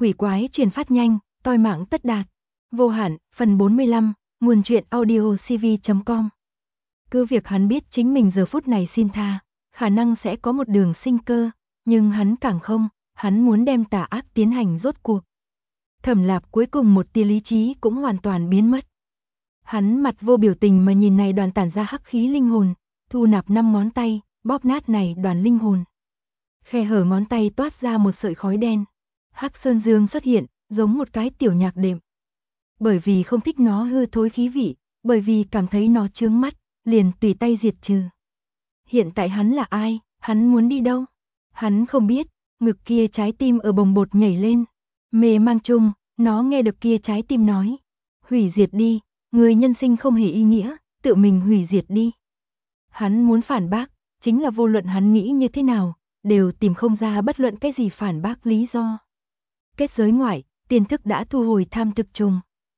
Quỷ quái truyền phát nhanh, toi mạng tất đạt. Vô hạn, phần 45, nguồn truyện audio cv.com. Cứ việc hắn biết chính mình giờ phút này xin tha, khả năng sẽ có một đường sinh cơ, nhưng hắn càng không, hắn muốn đem tà ác tiến hành rốt cuộc. Thẩm Lạp cuối cùng một tia lý trí cũng hoàn toàn biến mất. Hắn mặt vô biểu tình mà nhìn này đoàn tản ra hắc khí linh hồn, thu nạp 5 ngón tay, bóp nát này đoàn linh hồn. Khe hở ngón tay toát ra một sợi khói đen. Hắc Sơn Dương xuất hiện, giống một cái tiểu nhạc đệm. Bởi vì không thích nó hư thối khí vị, bởi vì cảm thấy nó chướng mắt, liền tùy tay diệt trừ. Hiện tại hắn là ai, hắn muốn đi đâu? Hắn không biết, ngực kia trái tim ở bồng bột nhảy lên. Mê mang chung, nó nghe được kia trái tim nói. Hủy diệt đi, người nhân sinh không hề ý nghĩa, tự mình hủy diệt đi. Hắn muốn phản bác, chính là vô luận hắn nghĩ như thế nào, đều tìm không ra bất luận cái gì phản bác lý do. Kết giới ngoại, tiên thức đã thu hồi tham thực trùng.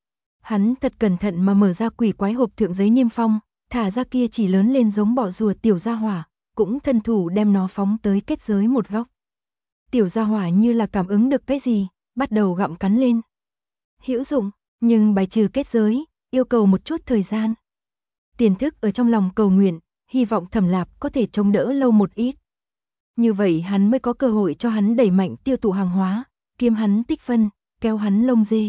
Hắn thật cẩn thận mà mở ra quỷ quái hộp thượng giấy niêm phong, thả ra kia chỉ lớn lên giống bọ rùa tiểu gia hỏa, cũng thân thủ đem nó phóng tới kết giới một góc. Tiểu gia hỏa như là cảm ứng được cái gì, bắt đầu gặm cắn lên. Hữu dụng, nhưng bài trừ kết giới, yêu cầu một chút thời gian. Tiên thức ở trong lòng cầu nguyện, hy vọng Thẩm Lạp có thể chống đỡ lâu một ít. Như vậy hắn mới có cơ hội cho hắn đẩy mạnh tiêu thụ hàng hóa, kiếm hắn tích phân, kéo hắn lông dê.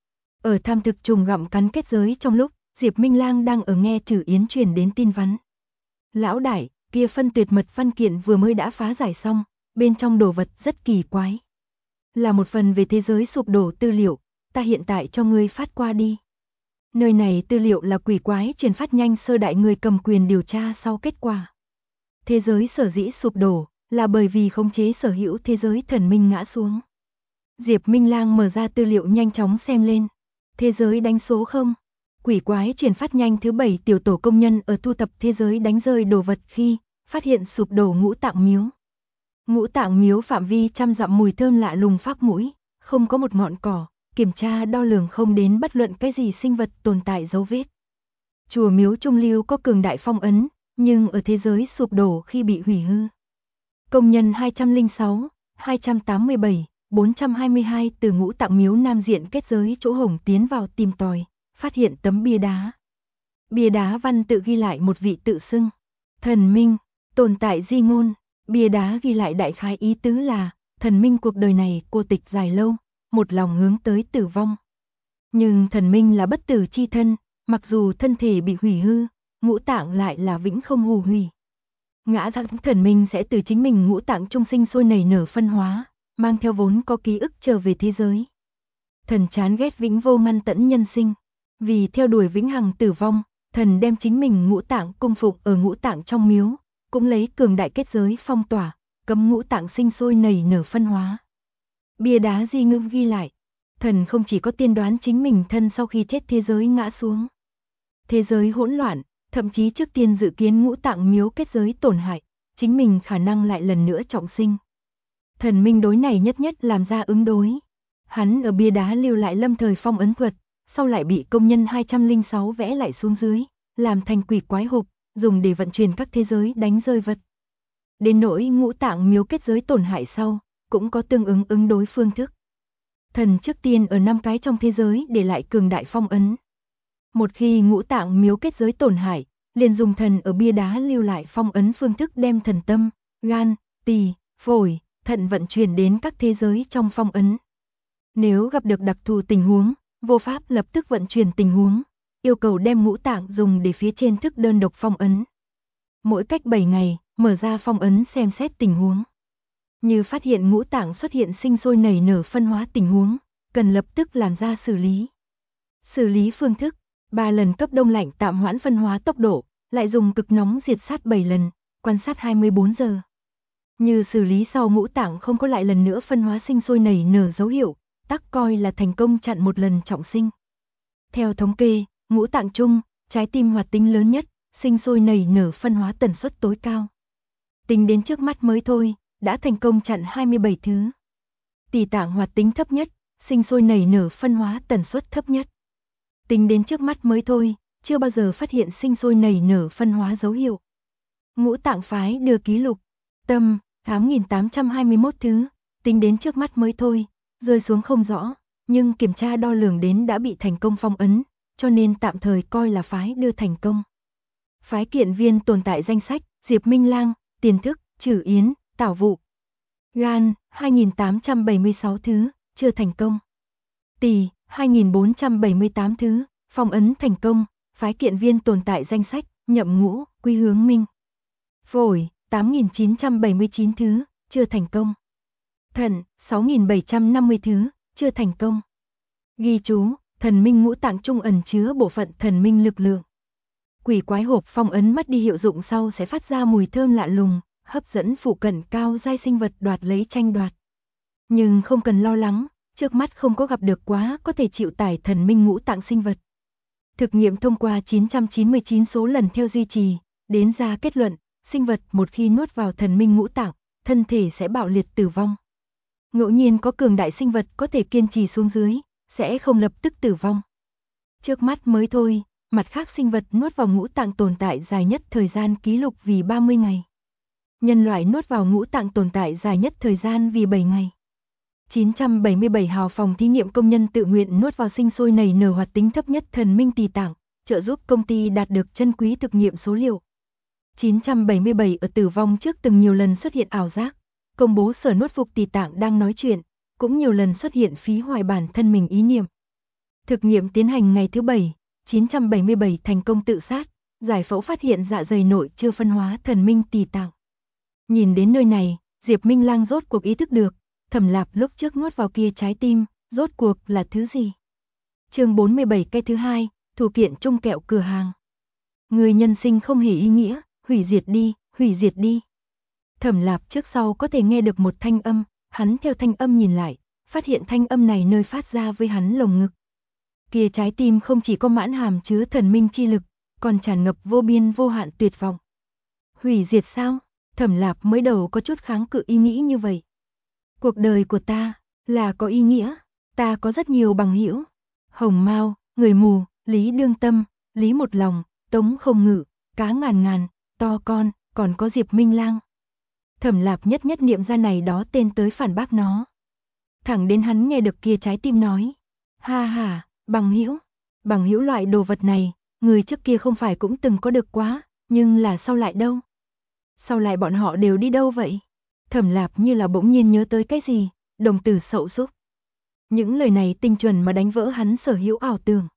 Ở tham thực trùng gặm cắn kết giới trong lúc, Diệp Minh Lang đang ở nghe Trử Yến truyền đến tin vắn. Lão đại, kia phân tuyệt mật văn kiện vừa mới đã phá giải xong, bên trong đồ vật rất kỳ quái. Là một phần về thế giới sụp đổ tư liệu, ta hiện tại cho ngươi phát qua đi. Nơi này tư liệu là quỷ quái truyền phát nhanh sơ đại người cầm quyền điều tra sau kết quả. Thế giới sở dĩ sụp đổ, là bởi vì khống chế sở hữu thế giới thần minh ngã xuống. Diệp Minh Lang mở ra tư liệu nhanh chóng xem lên. Thế giới đánh số 0. Quỷ quái truyền phát nhanh thứ 7 tiểu tổ công nhân ở thu thập thế giới đánh rơi đồ vật khi phát hiện sụp đổ ngũ tạng miếu. Ngũ tạng miếu phạm vi trăm dặm mùi thơm lạ lùng phác mũi, không có một ngọn cỏ, kiểm tra đo lường không đến bất luận cái gì sinh vật tồn tại dấu vết. Chùa miếu trung lưu có cường đại phong ấn, nhưng ở thế giới sụp đổ khi bị hủy hư. Công nhân 206, 287, 422 từ ngũ tạng miếu nam diện kết giới chỗ hổng tiến vào tìm tòi, phát hiện tấm bia đá. Bia đá văn tự ghi lại một vị tự xưng thần minh, tồn tại di ngôn. Bia đá ghi lại đại khái ý tứ là thần minh cuộc đời này cô tịch dài lâu, một lòng hướng tới tử vong. Nhưng thần minh là bất tử chi thân, mặc dù thân thể bị hủy hư, ngũ tạng lại là vĩnh không hù hủy. Ngã thắng thần minh sẽ từ chính mình ngũ tạng trung sinh sôi nảy nở phân hóa, mang theo vốn có ký ức trở về thế giới. Thần chán ghét vĩnh vô ngăn tẫn nhân sinh, vì theo đuổi vĩnh hằng tử vong, thần đem chính mình ngũ tạng cung phụng ở ngũ tạng trong miếu, cũng lấy cường đại kết giới phong tỏa, cấm ngũ tạng sinh sôi nảy nở phân hóa. Bia đá di ngữ ghi lại, thần không chỉ có tiên đoán chính mình thân sau khi chết thế giới ngã xuống. Thế giới hỗn loạn, thậm chí trước tiên dự kiến ngũ tạng miếu kết giới tổn hại, chính mình khả năng lại lần nữa trọng sinh. Thần minh đối này nhất nhất làm ra ứng đối. Hắn ở bia đá lưu lại lâm thời phong ấn thuật, sau lại bị công nhân 206 vẽ lại xuống dưới, làm thành quỷ quái hộp, dùng để vận chuyển các thế giới đánh rơi vật. Đến nỗi ngũ tạng miếu kết giới tổn hại sau, cũng có tương ứng ứng đối phương thức. Thần trước tiên ở 5 cái trong thế giới để lại cường đại phong ấn. Một khi ngũ tạng miếu kết giới tổn hại, liền dùng thần ở bia đá lưu lại phong ấn phương thức đem thần tâm, gan, tỳ, phổi, thận vận chuyển đến các thế giới trong phong ấn. Nếu gặp được đặc thù tình huống, vô pháp lập tức vận chuyển tình huống, yêu cầu đem ngũ tạng dùng để phía trên thức đơn độc phong ấn. Mỗi cách 7 ngày, mở ra phong ấn xem xét tình huống. Như phát hiện ngũ tạng xuất hiện sinh sôi nảy nở phân hóa tình huống, cần lập tức làm ra xử lý. Xử lý phương thức, 3 lần cấp đông lạnh tạm hoãn phân hóa tốc độ, lại dùng cực nóng diệt sát 7 lần, quan sát 24 giờ. Như xử lý sau ngũ tạng không có lại lần nữa phân hóa sinh sôi nảy nở dấu hiệu, tắc coi là thành công chặn một lần trọng sinh. Theo thống kê, ngũ tạng chung, trái tim hoạt tính lớn nhất, sinh sôi nảy nở phân hóa tần suất tối cao. Tính đến trước mắt mới thôi, đã thành công chặn 27 thứ. Tỳ tạng hoạt tính thấp nhất, sinh sôi nảy nở phân hóa tần suất thấp nhất. Tính đến trước mắt mới thôi, chưa bao giờ phát hiện sinh sôi nảy nở phân hóa dấu hiệu. Ngũ tạng phái đưa ký lục, tâm, 8.821 thứ, tính đến trước mắt mới thôi, rơi xuống không rõ, nhưng kiểm tra đo lường đến đã bị thành công phong ấn, cho nên tạm thời coi là phái đưa thành công. Phái kiện viên tồn tại danh sách, Diệp Minh Lang, Tiền Thức, Trử Yến, Tảo Vụ. Gan, 2876 thứ, chưa thành công. Tỳ, 2478 thứ, phong ấn thành công, phái kiện viên tồn tại danh sách, Nhậm Ngũ, Quy Hướng Minh. Phổi, 8979 thứ, chưa thành công. Thận, 6750 thứ, chưa thành công. Ghi chú, thần minh ngũ tạng trung ẩn chứa bộ phận thần minh lực lượng. Quỷ quái hộp phong ấn mất đi hiệu dụng sau sẽ phát ra mùi thơm lạ lùng, hấp dẫn phụ cận cao giai sinh vật đoạt lấy tranh đoạt. Nhưng không cần lo lắng, trước mắt không có gặp được quá có thể chịu tải thần minh ngũ tạng sinh vật. Thực nghiệm thông qua 999 số lần theo duy trì, đến ra kết luận, sinh vật một khi nuốt vào thần minh ngũ tạng, thân thể sẽ bạo liệt tử vong. Ngẫu nhiên có cường đại sinh vật có thể kiên trì xuống dưới, sẽ không lập tức tử vong. Trước mắt mới thôi, mặt khác sinh vật nuốt vào ngũ tạng tồn tại dài nhất thời gian ký lục vì 30 ngày. Nhân loại nuốt vào ngũ tạng tồn tại dài nhất thời gian vì 7 ngày. 977 hào phòng thí nghiệm công nhân tự nguyện nuốt vào sinh sôi nảy nở hoạt tính thấp nhất thần minh tỳ tạng, trợ giúp công ty đạt được chân quý thực nghiệm số liệu. 977 ở tử vong trước từng nhiều lần xuất hiện ảo giác, công bố sở nuốt phục tỳ tạng đang nói chuyện, cũng nhiều lần xuất hiện phí hoài bản thân mình ý niệm. Thực nghiệm tiến hành ngày thứ 7, 977 thành công tự sát, giải phẫu phát hiện dạ dày nội chưa phân hóa thần minh tỳ tạng. Nhìn đến nơi này, Diệp Minh Lang rốt cuộc ý thức được, Thẩm Lạp lúc trước nuốt vào kia trái tim, rốt cuộc là thứ gì? Chương 47 cái thứ 2, thủ kiện chung kẹo cửa hàng. Người nhân sinh không hề ý nghĩa, hủy diệt đi, hủy diệt đi. Thẩm Lạp trước sau có thể nghe được một thanh âm, hắn theo thanh âm nhìn lại, phát hiện thanh âm này nơi phát ra với hắn lồng ngực. Kia trái tim không chỉ có mãn hàm chứa thần minh chi lực, còn tràn ngập vô biên vô hạn tuyệt vọng. Hủy diệt sao? Thẩm Lạp mới đầu có chút kháng cự ý nghĩ như vậy. Cuộc đời của ta là có ý nghĩa, ta có rất nhiều bằng hữu. Hồng Mao, Người Mù, Lý Đương Tâm, Lý Một Lòng, Tống Không Ngự, Cá Ngàn Ngàn, To Con, còn có Diệp Minh Lang. Thẩm Lạp nhất nhất niệm ra này đó tên tới phản bác nó. Thẳng đến hắn nghe được kia trái tim nói, ha ha, bằng hữu loại đồ vật này, người trước kia không phải cũng từng có được quá, nhưng là sau lại đâu? Sau lại bọn họ đều đi đâu vậy? Thẩm Lạp như là bỗng nhiên nhớ tới cái gì, đồng tử sậu súc. Những lời này tinh chuẩn mà đánh vỡ hắn sở hữu ảo tưởng.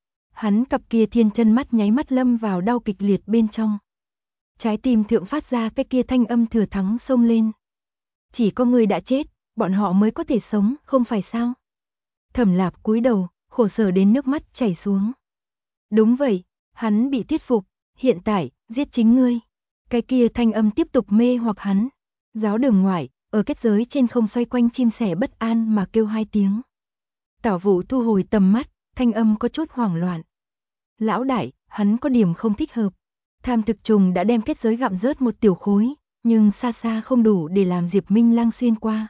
Hắn cặp kia thiên chân mắt nháy mắt lâm vào đau kịch liệt bên trong. Trái tim thượng phát ra cái kia thanh âm thừa thắng xông lên. Chỉ có người đã chết, bọn họ mới có thể sống, không phải sao? Thẩm Lạp cúi đầu, khổ sở đến nước mắt chảy xuống. Đúng vậy, hắn bị thuyết phục, hiện tại, giết chính ngươi. Cái kia thanh âm tiếp tục mê hoặc hắn. Giáo đường ngoại, ở kết giới trên không xoay quanh chim sẻ bất an mà kêu 2 tiếng. Tảo Vụ thu hồi tầm mắt, thanh âm có chút hoảng loạn. Lão đại, hắn có điểm không thích hợp. Tham thực trùng đã đem kết giới gặm rớt một tiểu khối, nhưng xa xa không đủ để làm Diệp Minh Lang xuyên qua.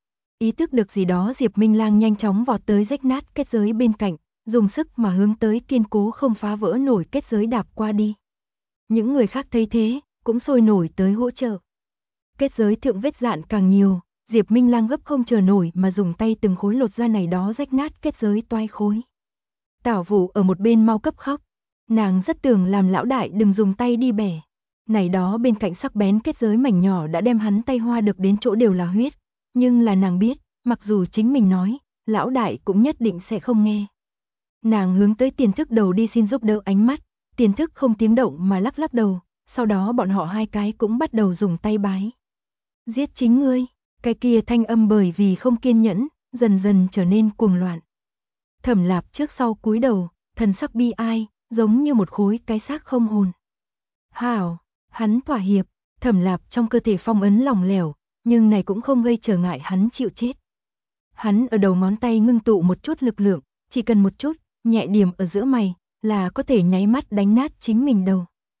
Ý thức được gì đó, Diệp Minh Lang nhanh chóng vọt tới rách nát kết giới bên cạnh, dùng sức mà hướng tới kiên cố không phá vỡ nổi kết giới đạp qua đi. Những người khác thấy thế, cũng sôi nổi tới hỗ trợ. Kết giới thượng vết dạn càng nhiều, Diệp Minh Lang gấp không chờ nổi mà dùng tay từng khối lột ra này đó rách nát kết giới toai khối. Tảo Vụ ở một bên mau cấp khóc, nàng rất tưởng làm lão đại đừng dùng tay đi bẻ. Này đó bên cạnh sắc bén kết giới mảnh nhỏ đã đem hắn tay hoa được đến chỗ đều là huyết, nhưng là nàng biết, mặc dù chính mình nói, lão đại cũng nhất định sẽ không nghe. Nàng hướng tới Tiền Thức đầu đi xin giúp đỡ, ánh mắt, Tiền Thức không tiếng động mà lắc lắc đầu, sau đó bọn họ hai cái cũng bắt đầu dùng tay bái. Giết chính ngươi, cái kia thanh âm bởi vì không kiên nhẫn, dần dần trở nên cuồng loạn. Thẩm Lạp trước sau cúi đầu, thần sắc bi ai, giống như một khối cái xác không hồn. Hảo, hắn thỏa hiệp, Thẩm Lạp trong cơ thể phong ấn lỏng lẻo, nhưng này cũng không gây trở ngại hắn chịu chết. Hắn ở đầu ngón tay ngưng tụ một chút lực lượng, chỉ cần một chút, nhẹ điểm ở giữa mày, là có thể nháy mắt đánh nát chính mình đầu.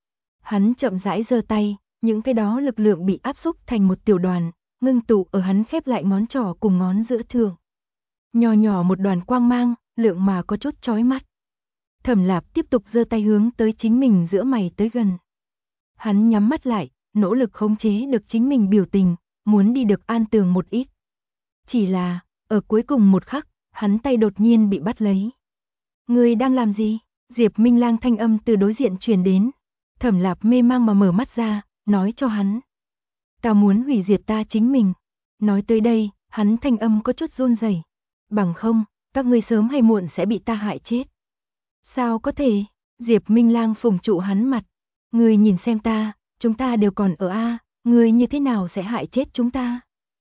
Hắn chậm rãi giơ tay, những cái đó lực lượng bị áp xúc thành một tiểu đoàn, ngưng tụ ở hắn khép lại ngón trỏ cùng ngón giữa thượng. Nhỏ nhỏ một đoàn quang mang, lượng mà có chút chói mắt. Thẩm Lạp tiếp tục giơ tay hướng tới chính mình giữa mày tới gần. Hắn nhắm mắt lại, nỗ lực khống chế được chính mình biểu tình, muốn đi được an tường một ít. Chỉ là, Ở cuối cùng một khắc, hắn tay đột nhiên bị bắt lấy. Ngươi đang làm gì? Diệp Minh Lang thanh âm từ đối diện truyền đến. Thẩm Lạp mê mang mà mở mắt ra, nói cho hắn. Ta muốn hủy diệt ta chính mình. Nói tới đây, hắn thanh âm có chút run rẩy. Bằng không, các ngươi sớm hay muộn sẽ bị ta hại chết. Sao có thể? Diệp Minh Lang phùng trụ hắn mặt. Ngươi nhìn xem ta, chúng ta đều còn ở A, ngươi như thế nào sẽ hại chết chúng ta?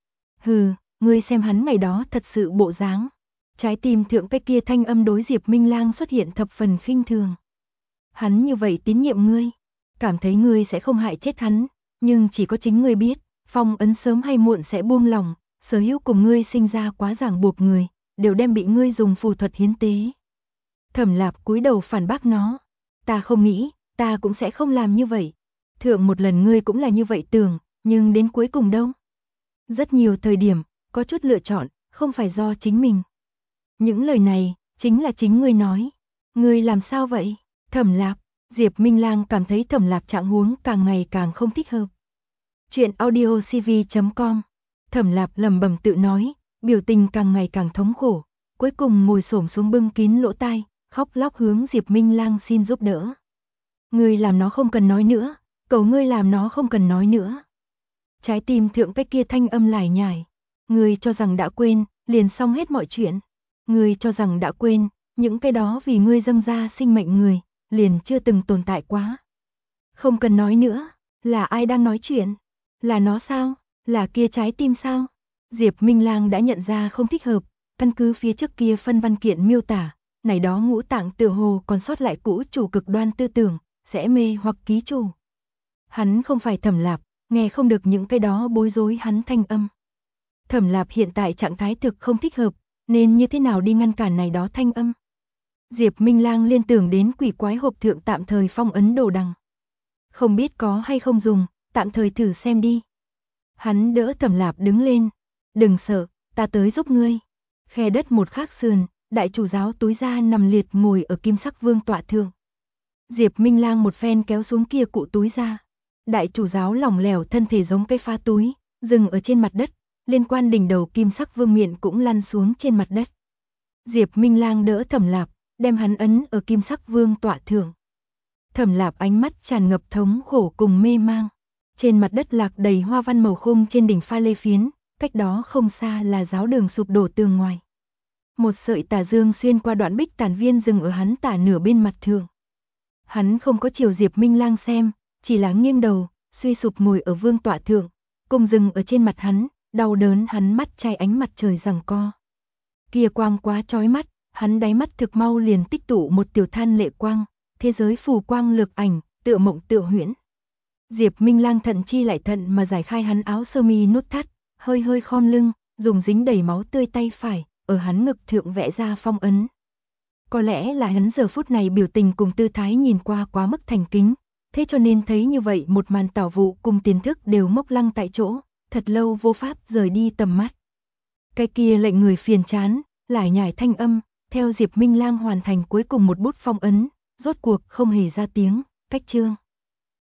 Hừ, ngươi xem hắn ngày đó thật sự bộ dáng. Trái tim thượng cái kia thanh âm đối Diệp Minh Lang xuất hiện thập phần khinh thường. Hắn như vậy tín nhiệm ngươi, cảm thấy ngươi sẽ không hại chết hắn, nhưng chỉ có chính ngươi biết, phong ấn sớm hay muộn sẽ buông lỏng, sở hữu cùng ngươi sinh ra quá ràng buộc người, đều đem bị ngươi dùng phù thuật hiến tế. Thẩm Lạp cúi đầu phản bác nó, ta không nghĩ, ta cũng sẽ không làm như vậy. Thượng một lần ngươi cũng là như vậy tưởng, nhưng đến cuối cùng đâu? Rất nhiều thời điểm, có chút lựa chọn, không phải do chính mình. Những lời này, chính là chính ngươi nói. Ngươi làm sao vậy? Thẩm Lạp, Diệp Minh Lang cảm thấy Thẩm Lạp trạng huống càng ngày càng không thích hợp. Chuyện audiocv.com. Thẩm Lạp lẩm bẩm tự nói, biểu tình càng ngày càng thống khổ, cuối cùng ngồi xổm xuống bưng kín lỗ tai, khóc lóc hướng Diệp Minh Lang xin giúp đỡ. Ngươi làm nó không cần nói nữa, cầu ngươi làm nó không cần nói nữa. Trái tim thượng cái kia thanh âm lải nhải, ngươi cho rằng đã quên, liền xong hết mọi chuyện. Ngươi cho rằng đã quên, những cái đó vì ngươi dâng ra sinh mệnh người, liền chưa từng tồn tại quá. Không cần nói nữa, là ai đang nói chuyện? Là nó sao? Là kia trái tim sao? Diệp Minh Lang đã nhận ra không thích hợp, căn cứ phía trước kia phân văn kiện miêu tả, này đó ngũ tạng tựa hồ còn sót lại cũ chủ cực đoan tư tưởng, sẽ mê hoặc ký chủ. Hắn không phải Thẩm Lạp, nghe không được những cái đó bối rối hắn thanh âm. Thẩm Lạp hiện tại trạng thái thực không thích hợp, nên như thế nào đi ngăn cản này đó thanh âm? Diệp Minh Lang liên tưởng đến quỷ quái hộp thượng tạm thời phong ấn đồ đằng. Không biết có hay không dùng, tạm thời thử xem đi. Hắn đỡ Thẩm Lạp đứng lên. Đừng sợ, ta tới giúp ngươi. Khe đất một khắc sườn, đại chủ giáo túi ra nằm liệt ngồi ở kim sắc vương tọa thượng. Diệp Minh Lang một phen kéo xuống kia cụ túi ra. Đại chủ giáo lỏng lẻo thân thể giống cây pha túi, dừng ở trên mặt đất, liên quan đỉnh đầu kim sắc vương miện cũng lăn xuống trên mặt đất. Diệp Minh Lang đỡ Thẩm Lạp, đem hắn ấn ở kim sắc vương tọa thượng. Thẩm Lạp ánh mắt tràn ngập thống khổ cùng mê mang. Trên mặt đất lạc đầy hoa văn màu khung trên đỉnh pha lê phiến, cách đó không xa là giáo đường sụp đổ tường ngoài. Một sợi tà dương xuyên qua đoạn bích tàn viên dừng ở hắn tả nửa bên mặt thượng. Hắn không có chiều Diệp Minh Lang xem, chỉ là nghiêng đầu, suy sụp ngồi ở vương tọa thượng, cung dừng ở trên mặt hắn, đau đớn hắn mắt chai ánh mặt trời giằng co. Kia quang quá chói mắt, hắn đáy mắt thực mau liền tích tụ một tiểu than lệ quang, thế giới phù quang lược ảnh, tựa mộng tựa huyễn. Diệp Minh Lang thận chi lại thận mà giải khai hắn áo sơ mi nút thắt, hơi hơi khom lưng, dùng dính đầy máu tươi tay phải, ở hắn ngực thượng vẽ ra phong ấn. Có lẽ là hắn giờ phút này biểu tình cùng tư thái nhìn qua quá mức thành kính, thế cho nên thấy như vậy một màn tảo vụ cùng tiền thức đều mốc lăng tại chỗ, thật lâu vô pháp rời đi tầm mắt. Cái kia lệnh người phiền chán, lải nhải thanh âm, theo Diệp Minh Lang hoàn thành cuối cùng một bút phong ấn, rốt cuộc không hề ra tiếng, cách chương.